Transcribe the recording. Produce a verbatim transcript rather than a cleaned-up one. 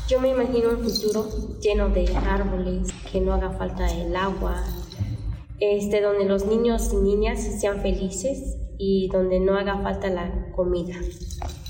Yo me imagino un futuro lleno de árboles, que no haga falta el agua, este, donde los niños y niñas sean felices y donde no haga falta la comida.